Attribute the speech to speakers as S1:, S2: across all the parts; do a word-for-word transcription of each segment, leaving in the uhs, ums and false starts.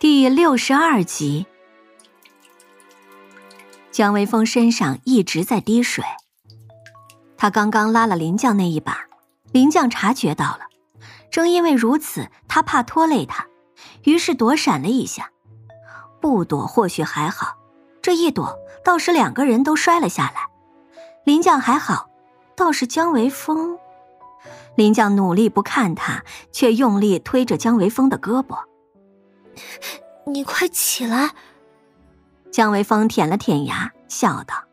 S1: 第六十二集。姜维峰身上一直在滴水，他刚刚拉了林将那一把，林将察觉到了，正因为如此，他怕拖累他，于是躲闪了一下。不躲或许还好，这一躲倒是两个人都摔了下来。林将还好，倒是姜维峰。林将努力不看他，却用力推着姜维峰的胳膊。
S2: 你快起来！
S1: 姜维峰舔了舔牙，笑道：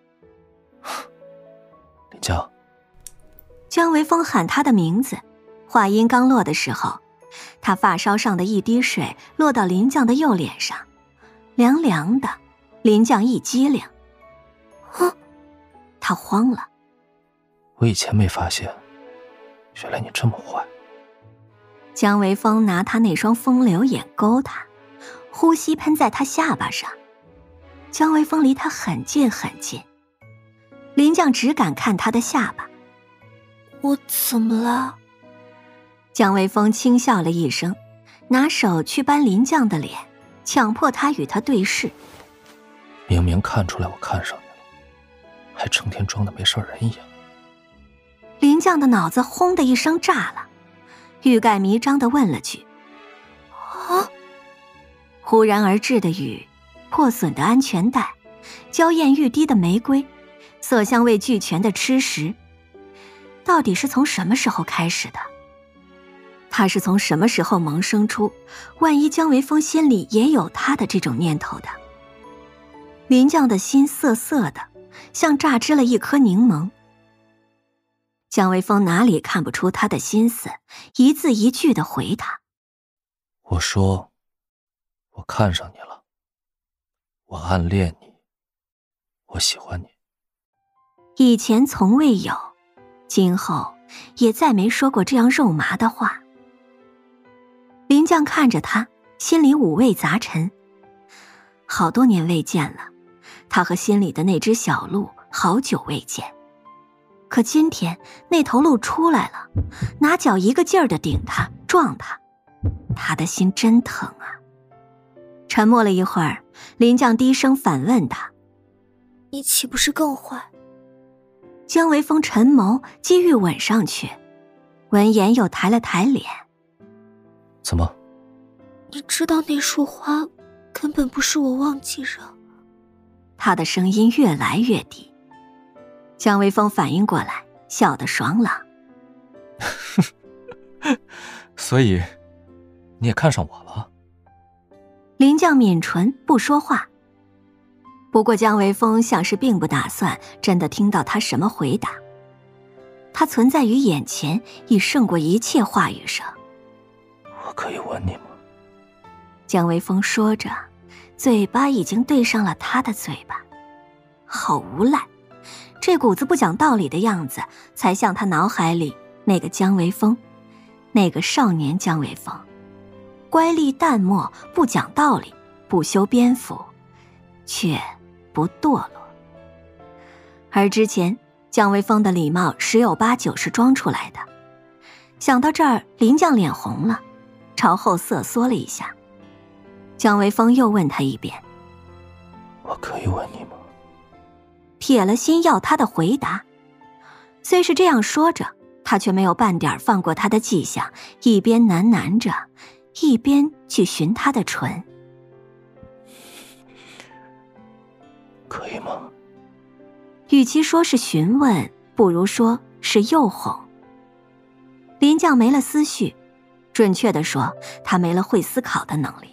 S3: 林将。
S1: 姜维峰喊他的名字，话音刚落的时候，他发梢上的一滴水落到林将的右脸上，凉凉的。林将一激灵，
S2: 啊！
S1: 他慌了。
S3: 我以前没发现，原来你这么坏。
S1: 姜维峰拿他那双风流眼勾他，呼吸喷在他下巴上。姜维峰离他很近很近，林将只敢看他的下巴。
S2: 我怎么了？
S1: 姜维峰轻笑了一声，拿手去扳林将的脸，强迫他与他对视。
S3: 明明看出来我看上你了，还成天装得没事人一样。
S1: 林将的脑子轰的一声炸了，欲盖弥彰地问了句：
S2: 啊！
S1: 忽然而至的雨，破损的安全带，娇艳欲滴的玫瑰，色香味俱全的吃食，到底是从什么时候开始的？他是从什么时候萌生出万一姜维峰心里也有他的这种念头的？林将的心涩涩的，像榨汁了一颗柠檬。姜维峰哪里看不出他的心思，一字一句地回他：
S3: 我说我看上你了，我暗恋你，我喜欢你。
S1: 以前从未有，今后也再没说过这样肉麻的话。林将看着他，心里五味杂陈。好多年未见了，他和心里的那只小鹿好久未见。可今天那头鹿出来了，拿脚一个劲儿地顶他撞他，他的心真疼啊。沉默了一会儿，林将低声反问他：
S2: 你岂不是更坏？
S1: 姜维峰沉眸，机欲吻上去，闻言又抬了抬脸。
S3: 怎么？
S2: 你知道那束花根本不是我忘记扔。
S1: 他的声音越来越低。姜维峰反应过来，笑得爽朗。
S3: 所以你也看上我了？
S1: 林将抿唇不说话。不过姜维峰像是并不打算真的听到他什么回答，他存在于眼前已胜过一切话语声。
S3: 我可以吻你吗？
S1: 姜维峰说着，嘴巴已经对上了他的嘴巴。好无赖，这股子不讲道理的样子，才像他脑海里那个姜维峰，那个少年姜维峰，乖戾淡漠，不讲道理，不修边幅，却不堕落。而之前姜维峰的礼貌十有八九是装出来的。想到这儿，林将脸红了，朝后瑟缩了一下。姜维峰又问他一遍：
S3: 我可以吻你吗？
S1: 铁了心要他的回答。虽是这样说着，他却没有半点放过他的迹象，一边喃喃着，一边去寻他的唇。
S3: 可以吗？
S1: 与其说是询问，不如说是诱哄。林将没了思绪，准确地说，他没了会思考的能力。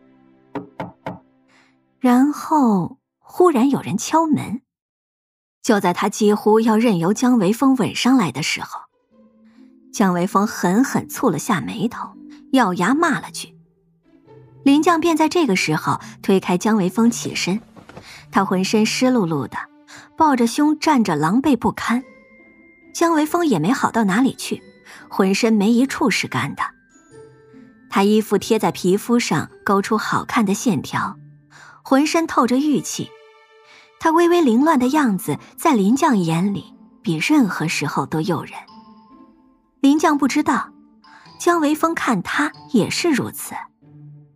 S1: 然后忽然有人敲门，就在他几乎要任由姜维峰吻上来的时候，姜维峰狠狠蹙了下眉头，咬牙骂了句。林将便在这个时候推开姜维峰起身，他浑身湿漉漉的，抱着胸站着狼狈不堪。姜维峰也没好到哪里去，浑身没一处是干的。他衣服贴在皮肤上，勾出好看的线条，浑身透着玉气。他微微凌乱的样子，在林将眼里比任何时候都诱人。林将不知道，姜维峰看他也是如此。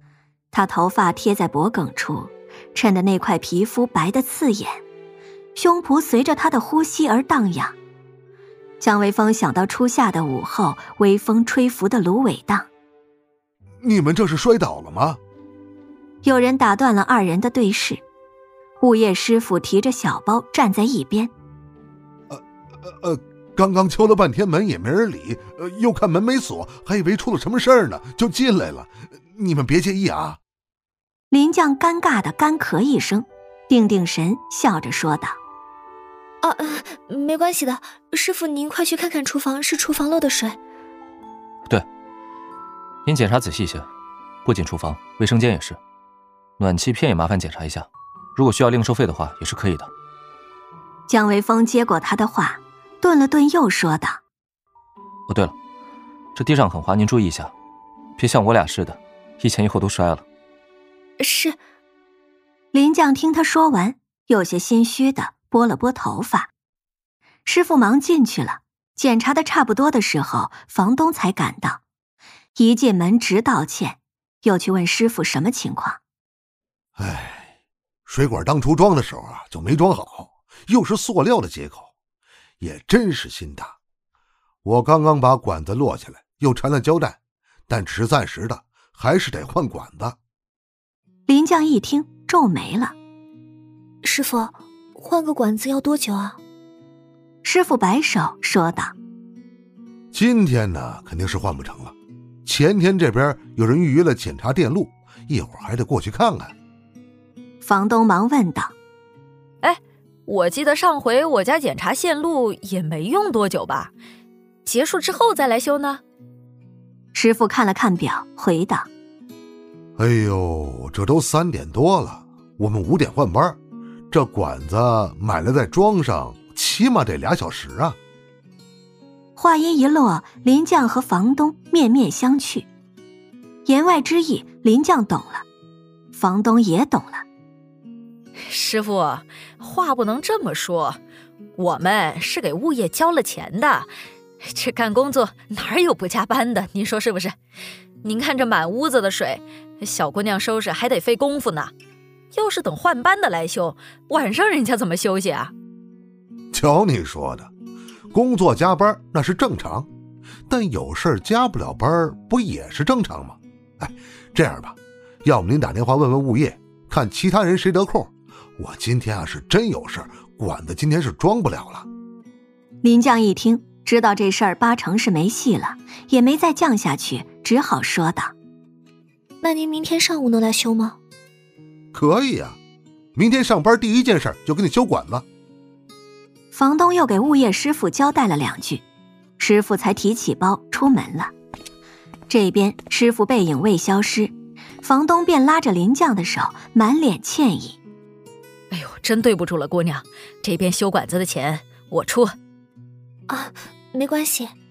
S1: 他头发贴在脖颈处，衬得那块皮肤白得刺眼，胸脯随着他的呼吸而荡漾。江微风想到初夏的午后，微风吹拂的芦苇荡。
S4: 你们这是摔倒了吗？
S1: 有人打断了二人的对视。物业师傅提着小包站在一边。
S4: 呃呃呃，刚刚敲了半天门也没人理，呃，又看门没锁，还以为出了什么事儿呢，就进来了。你们别介意啊。
S1: 林将尴尬的干咳一声，定定神，笑着说道：
S2: 啊、呃，没关系的，师傅您快去看看厨房，是厨房漏的水。
S3: 对，您检查仔细些，不仅厨房，卫生间也是。暖气片也麻烦检查一下，如果需要另收费的话也是可以的。
S1: 江微风接过他的话，顿了顿又说道：
S3: 哦对了，这地上很滑，您注意一下，别像我俩似的，一前一后都摔了。
S2: 是。
S1: 林将听他说完，有些心虚的拨了拨头发。师傅忙进去了，检查的差不多的时候，房东才赶到，一进门直道歉，又去问师傅什么情况。
S4: 唉，水管当初装的时候啊就没装好，又是塑料的接口，也真是心大。我刚刚把管子落下来，又缠了胶带，但只是暂时的，还是得换管子。
S1: 林将一听皱眉了：
S2: 师傅，换个管子要多久啊？
S1: 师傅摆手说道：
S4: 今天呢肯定是换不成了，前天这边有人预约了检查电路，一会儿还得过去看看。
S1: 房东忙问道：
S5: 哎，我记得上回我家检查线路也没用多久吧？结束之后再来修呢？
S1: 师傅看了看表，回道：
S4: 哎呦，这都三点多了，我们五点换班，这管子买了再装上，起码得俩小时啊。
S1: 话音一落，林将和房东面面相觑，言外之意林将懂了，房东也懂了。
S5: 师傅，话不能这么说，我们是给物业交了钱的，这干工作哪有不加班的，您说是不是？您看这满屋子的水，小姑娘收拾还得费功夫呢，要是等换班的来修，晚上人家怎么休息啊？
S4: 瞧你说的，工作加班那是正常，但有事加不了班不也是正常吗？哎，这样吧，要么您打电话问问物业，看其他人谁得空，我今天啊是真有事，管子今天是装不了了。
S1: 林将一听，知道这事儿八成是没戏了，也没再犟下去，只好说道：
S2: 那您明天上午能来修吗？
S4: 可以啊，明天上班第一件事就给你修管子。
S1: 房东又给物业师傅交代了两句，师傅才提起包出门了。这边师傅背影未消失，房东便拉着林将的手，满脸歉意：
S5: 哎呦，真对不住了姑娘，这边修管子的钱我出。
S2: 啊，没关系。